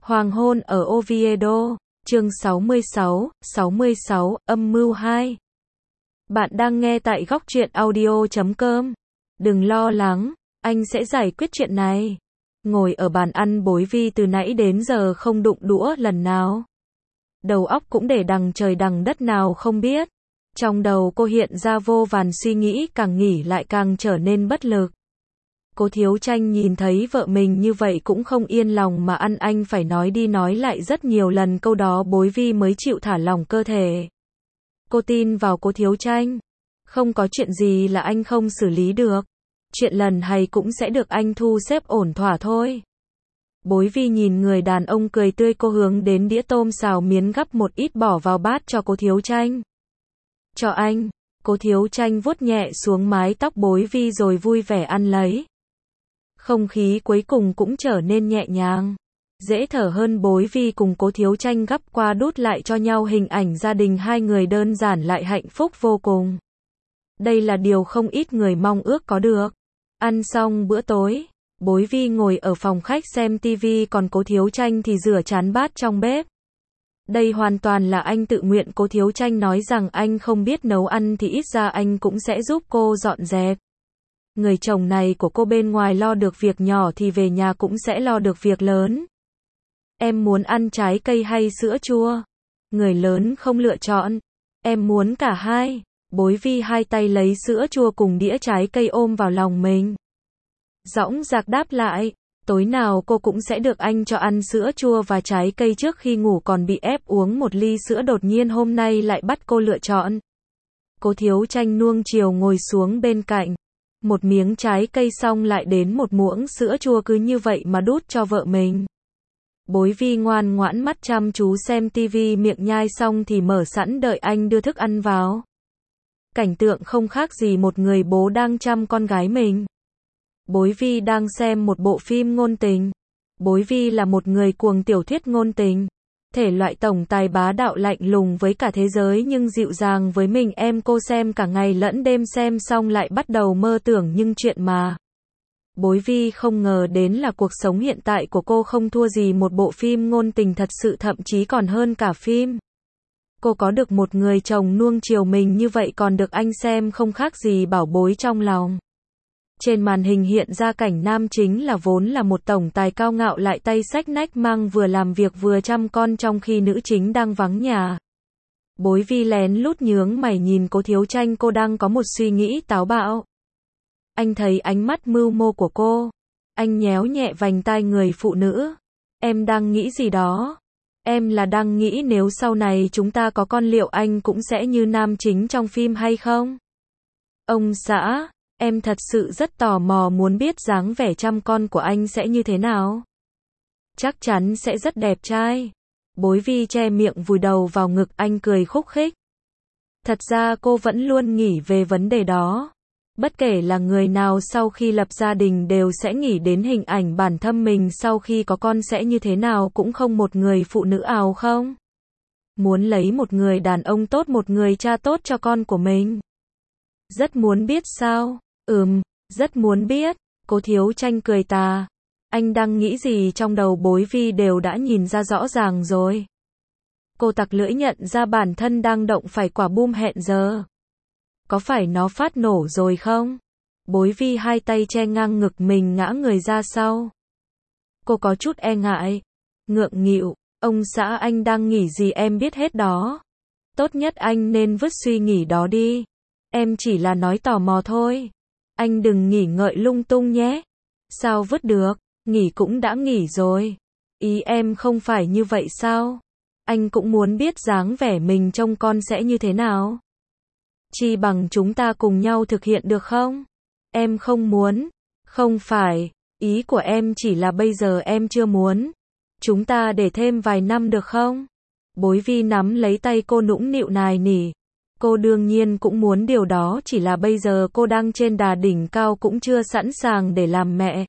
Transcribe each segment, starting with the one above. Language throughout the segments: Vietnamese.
Hoàng hôn ở Oviedo, chương 66, âm mưu 2. Bạn đang nghe tại góc truyện audio.com. Đừng lo lắng, anh sẽ giải quyết chuyện này. Ngồi ở bàn ăn, Bối Vi từ nãy đến giờ không đụng đũa lần nào. Đầu óc cũng để đằng trời đằng đất nào không biết. Trong đầu cô hiện ra vô vàn suy nghĩ, càng nghĩ lại càng trở nên bất lực. Cố Thiếu Tranh nhìn thấy vợ mình như vậy cũng không yên lòng mà ăn, anh phải nói đi nói lại rất nhiều lần câu đó Bối Vi mới chịu thả lỏng cơ thể. Cô tin vào Cố Thiếu Tranh. Không có chuyện gì là anh không xử lý được. Chuyện lần hay cũng sẽ được anh thu xếp ổn thỏa thôi. Bối Vi nhìn người đàn ông cười tươi, cô hướng đến đĩa tôm xào miến gắp một ít bỏ vào bát cho Cố Thiếu Tranh. Cho anh. Cố Thiếu Tranh vuốt nhẹ xuống mái tóc Bối Vi rồi vui vẻ ăn lấy. Không khí cuối cùng cũng trở nên nhẹ nhàng, dễ thở hơn. Bối Vi cùng Cố Thiếu Tranh gắp qua đút lại cho nhau hình ảnh gia đình hai người đơn giản lại hạnh phúc vô cùng. Đây là điều không ít người mong ước có được. Ăn xong bữa tối, Bối Vi ngồi ở phòng khách xem tivi, còn Cố Thiếu Tranh thì rửa chén bát trong bếp. Đây hoàn toàn là anh tự nguyện. Cố Thiếu Tranh nói rằng anh không biết nấu ăn thì ít ra anh cũng sẽ giúp cô dọn dẹp. Người chồng này của cô bên ngoài lo được việc nhỏ thì về nhà cũng sẽ lo được việc lớn. Em muốn ăn trái cây hay sữa chua? Người lớn không lựa chọn. Em muốn cả hai. Bối Vi hai tay lấy sữa chua cùng đĩa trái cây ôm vào lòng mình. Dõng dạc đáp lại. Tối nào cô cũng sẽ được anh cho ăn sữa chua và trái cây, trước khi ngủ còn bị ép uống một ly sữa, đột nhiên hôm nay lại bắt cô lựa chọn. Cố Thiếu Tranh nuông chiều ngồi xuống bên cạnh. Một miếng trái cây xong lại đến một muỗng sữa chua, cứ như vậy mà đút cho vợ mình. Bối Vi ngoan ngoãn mắt chăm chú xem tivi, miệng nhai xong thì mở sẵn đợi anh đưa thức ăn vào. Cảnh tượng không khác gì một người bố đang chăm con gái mình. Bối Vi đang xem một bộ phim ngôn tình. Bối Vi là một người cuồng tiểu thuyết ngôn tình. Thể loại tổng tài bá đạo lạnh lùng với cả thế giới nhưng dịu dàng với mình. Cô xem cả ngày lẫn đêm, xem xong lại bắt đầu mơ tưởng những chuyện mà Bối Vi không ngờ đến là cuộc sống hiện tại của cô không thua gì một bộ phim ngôn tình thật sự, thậm chí còn hơn cả phim. Cô có được một người chồng nuông chiều mình như vậy, còn được anh xem không khác gì bảo bối trong lòng. Trên màn hình hiện ra cảnh nam chính là vốn là một tổng tài cao ngạo lại tay xách nách mang, vừa làm việc vừa chăm con, trong khi nữ chính đang vắng nhà. Bối Vi lén lút nhướng mày nhìn Cố Thiếu Tranh, cô đang có một suy nghĩ táo bạo. Anh thấy ánh mắt mưu mô của cô. Anh nhéo nhẹ vành tai người phụ nữ. Em đang nghĩ gì đó? Em là đang nghĩ nếu sau này chúng ta có con liệu anh cũng sẽ như nam chính trong phim hay không? Ông xã, em thật sự rất tò mò muốn biết dáng vẻ chăm con của anh sẽ như thế nào. Chắc chắn sẽ rất đẹp trai. Bối Vi che miệng vùi đầu vào ngực anh, cười khúc khích. Thật ra cô vẫn luôn nghĩ về vấn đề đó. Bất kể là người nào sau khi lập gia đình đều sẽ nghĩ đến hình ảnh bản thân mình sau khi có con sẽ như thế nào, cũng không một người phụ nữ ào không muốn lấy một người đàn ông tốt, một người cha tốt cho con của mình. Rất muốn biết sao? Rất muốn biết. Cố Thiếu Tranh cười tà. Anh đang nghĩ gì trong đầu Bối Vi đều đã nhìn ra rõ ràng rồi. Cô tặc lưỡi nhận ra bản thân đang động phải quả bom hẹn giờ. Có phải nó phát nổ rồi không? Bối Vi hai tay che ngang ngực mình, ngã người ra sau. Cô có chút e ngại. Ngượng nghịu. Ông xã, anh đang nghĩ gì em biết hết đó. Tốt nhất anh nên vứt suy nghĩ đó đi. Em chỉ là nói tò mò thôi. Anh đừng nghĩ ngợi lung tung nhé. Sao vứt được? Nghỉ cũng đã nghỉ rồi. Ý em không phải như vậy sao? Anh cũng muốn biết dáng vẻ mình trông con sẽ như thế nào. Chi bằng chúng ta cùng nhau thực hiện được không? Em không muốn. Không phải, ý của em chỉ là bây giờ em chưa muốn. Chúng ta để thêm vài năm được không? Bối Vi nắm lấy tay cô nũng nịu nài nỉ. Cô đương nhiên cũng muốn điều đó, chỉ là bây giờ cô đang trên đà đỉnh cao, cũng chưa sẵn sàng để làm mẹ.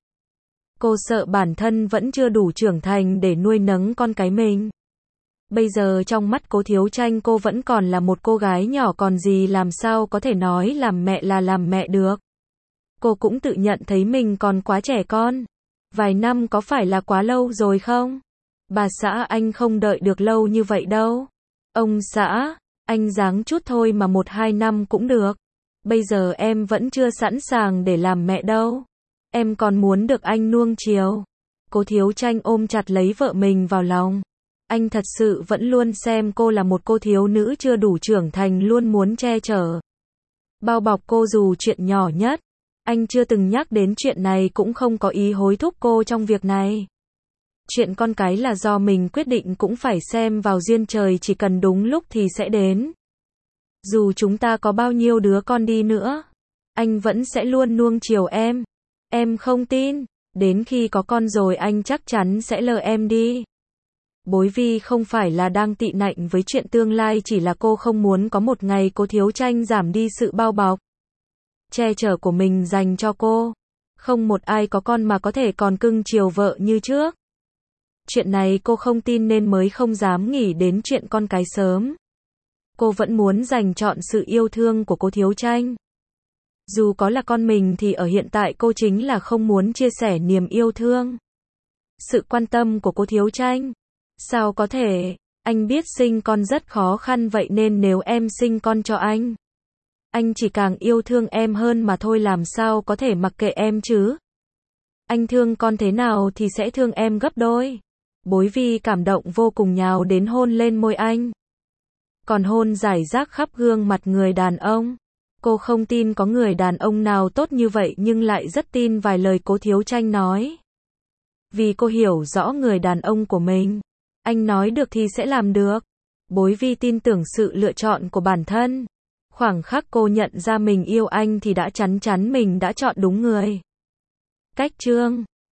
Cô sợ bản thân vẫn chưa đủ trưởng thành để nuôi nấng con cái mình. Bây giờ trong mắt Cố Thiếu Tranh cô vẫn còn là một cô gái nhỏ, còn gì làm sao có thể nói làm mẹ là làm mẹ được. Cô cũng tự nhận thấy mình còn quá trẻ con. Vài năm có phải là quá lâu rồi không? Bà xã anh không đợi được lâu như vậy đâu. Ông xã, anh ráng chút thôi mà 1-2 năm cũng được. Bây giờ em vẫn chưa sẵn sàng để làm mẹ đâu. Em còn muốn được anh nuông chiều. Cố Thiếu Tranh ôm chặt lấy vợ mình vào lòng. Anh thật sự vẫn luôn xem cô là một cô thiếu nữ chưa đủ trưởng thành, luôn muốn che chở, bao bọc cô dù chuyện nhỏ nhất. Anh chưa từng nhắc đến chuyện này, cũng không có ý hối thúc cô trong việc này. Chuyện con cái là do mình quyết định, cũng phải xem vào duyên trời, chỉ cần đúng lúc thì sẽ đến. Dù chúng ta có bao nhiêu đứa con đi nữa, anh vẫn sẽ luôn nuông chiều em. Em không tin, đến khi có con rồi anh chắc chắn sẽ lờ em đi. Bối Vi không phải là đang tị nạnh với chuyện tương lai, chỉ là cô không muốn có một ngày Cố Thiếu Tranh giảm đi sự bao bọc, che chở của mình dành cho cô. Không một ai có con mà có thể còn cưng chiều vợ như trước. Chuyện này cô không tin nên mới không dám nghĩ đến chuyện con cái sớm. Cô vẫn muốn dành trọn sự yêu thương của Cố Thiếu Tranh. Dù có là con mình thì ở hiện tại cô chính là không muốn chia sẻ niềm yêu thương, sự quan tâm của Cố Thiếu Tranh. Sao có thể, anh biết sinh con rất khó khăn, vậy nên nếu em sinh con cho anh chỉ càng yêu thương em hơn mà thôi, làm sao có thể mặc kệ em chứ. Anh thương con thế nào thì sẽ thương em gấp đôi. Bối Vi cảm động vô cùng, nhào đến hôn lên môi anh. Còn hôn rải rác khắp gương mặt người đàn ông. Cô không tin có người đàn ông nào tốt như vậy, nhưng lại rất tin vài lời Cố Thiếu Tranh nói. Vì cô hiểu rõ người đàn ông của mình. Anh nói được thì sẽ làm được. Bối Vi tin tưởng sự lựa chọn của bản thân. Khoảng khắc cô nhận ra mình yêu anh thì đã chắn chắn mình đã chọn đúng người. Cách chương